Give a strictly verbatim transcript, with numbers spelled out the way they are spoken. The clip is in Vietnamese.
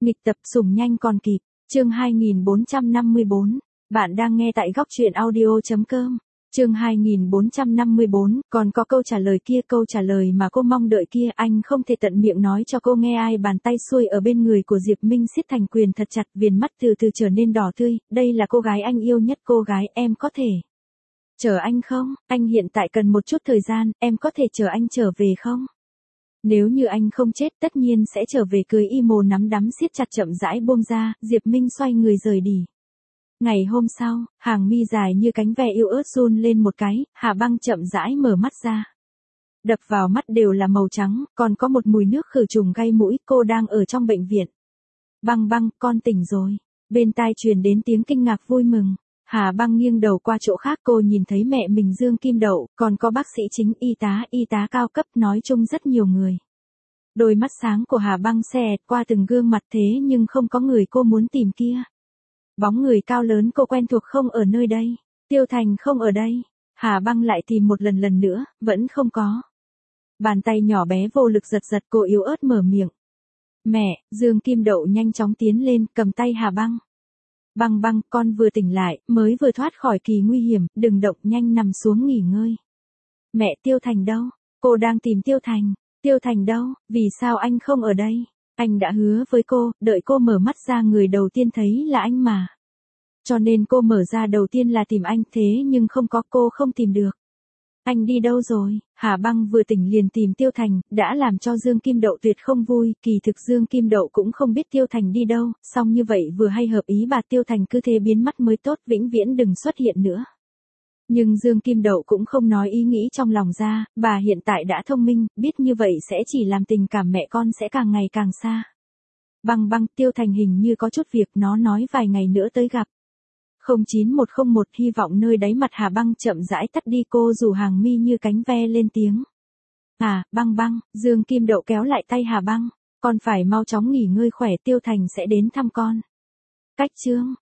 Nghịch tập sủng nhanh còn kịp, chương hai nghìn bốn trăm năm mươi bốn. Bạn đang nghe tại góc truyện audio.com. Chương hai nghìn bốn trăm năm mươi bốn, còn có câu trả lời kia, câu trả lời mà cô mong đợi kia, anh không thể tận miệng nói cho cô nghe. Ai bàn tay xuôi ở bên người của Diệp Minh siết thành quyền thật chặt, viền mắt từ từ trở nên đỏ tươi. Đây là cô gái anh yêu nhất. Cô gái, em có thể chờ anh không? Anh hiện tại cần một chút thời gian, em có thể chờ anh trở về không? Nếu như anh không chết, tất nhiên sẽ trở về. Cưới y mồ nắm đấm siết chặt chậm rãi buông ra, Diệp Minh xoay người rời đi. Ngày hôm sau, hàng mi dài như cánh ve yêu ớt run lên một cái, Hà Băng chậm rãi mở mắt ra. Đập vào mắt đều là màu trắng, còn có một mùi nước khử trùng gây mũi. Cô đang ở trong bệnh viện. Băng Băng, con tỉnh rồi. Bên tai truyền đến tiếng kinh ngạc vui mừng. Hà Băng nghiêng đầu qua chỗ khác, cô nhìn thấy mẹ mình Dương Kim Đậu, còn có bác sĩ chính, y tá, y tá cao cấp, nói chung rất nhiều người. Đôi mắt sáng của Hà Băng xẹt qua từng gương mặt, thế nhưng không có người cô muốn tìm kia. Bóng người cao lớn cô quen thuộc không ở nơi đây. Tiêu Thành không ở đây. Hà Băng lại tìm một lần lần nữa, vẫn không có. Bàn tay nhỏ bé vô lực giật giật, cô yếu ớt mở miệng. Mẹ, Dương Kim Đậu nhanh chóng tiến lên, cầm tay Hà Băng. Băng Băng, con vừa tỉnh lại, mới vừa thoát khỏi kỳ nguy hiểm, đừng động, nhanh nằm xuống nghỉ ngơi. Mẹ, Tiêu Thành đâu? Cô đang tìm Tiêu Thành. Tiêu Thành đâu? Vì sao anh không ở đây? Anh đã hứa với cô, đợi cô mở mắt ra người đầu tiên thấy là anh mà. Cho nên cô mở ra đầu tiên là tìm anh, thế nhưng không có, cô không tìm được. Anh đi đâu rồi? Hà Băng vừa tỉnh liền tìm Tiêu Thành, đã làm cho Dương Kim Đậu tuyệt không vui. Kỳ thực Dương Kim Đậu cũng không biết Tiêu Thành đi đâu, song như vậy vừa hay hợp ý bà. Tiêu Thành cứ thế biến mất mới tốt, vĩnh viễn đừng xuất hiện nữa. Nhưng Dương Kim Đậu cũng không nói ý nghĩ trong lòng ra, bà hiện tại đã thông minh, biết như vậy sẽ chỉ làm tình cảm mẹ con sẽ càng ngày càng xa. Băng Băng, Tiêu Thành hình như có chút việc, nó nói vài ngày nữa tới gặp. không chín một không một, hy vọng nơi đáy mặt Hà Băng chậm rãi tắt đi, cô rủ hàng mi như cánh ve lên tiếng. À, Băng Băng, Dương Kim Đậu kéo lại tay Hà Băng, con phải mau chóng nghỉ ngơi khỏe, Tiêu Thành sẽ đến thăm con. Cách chương.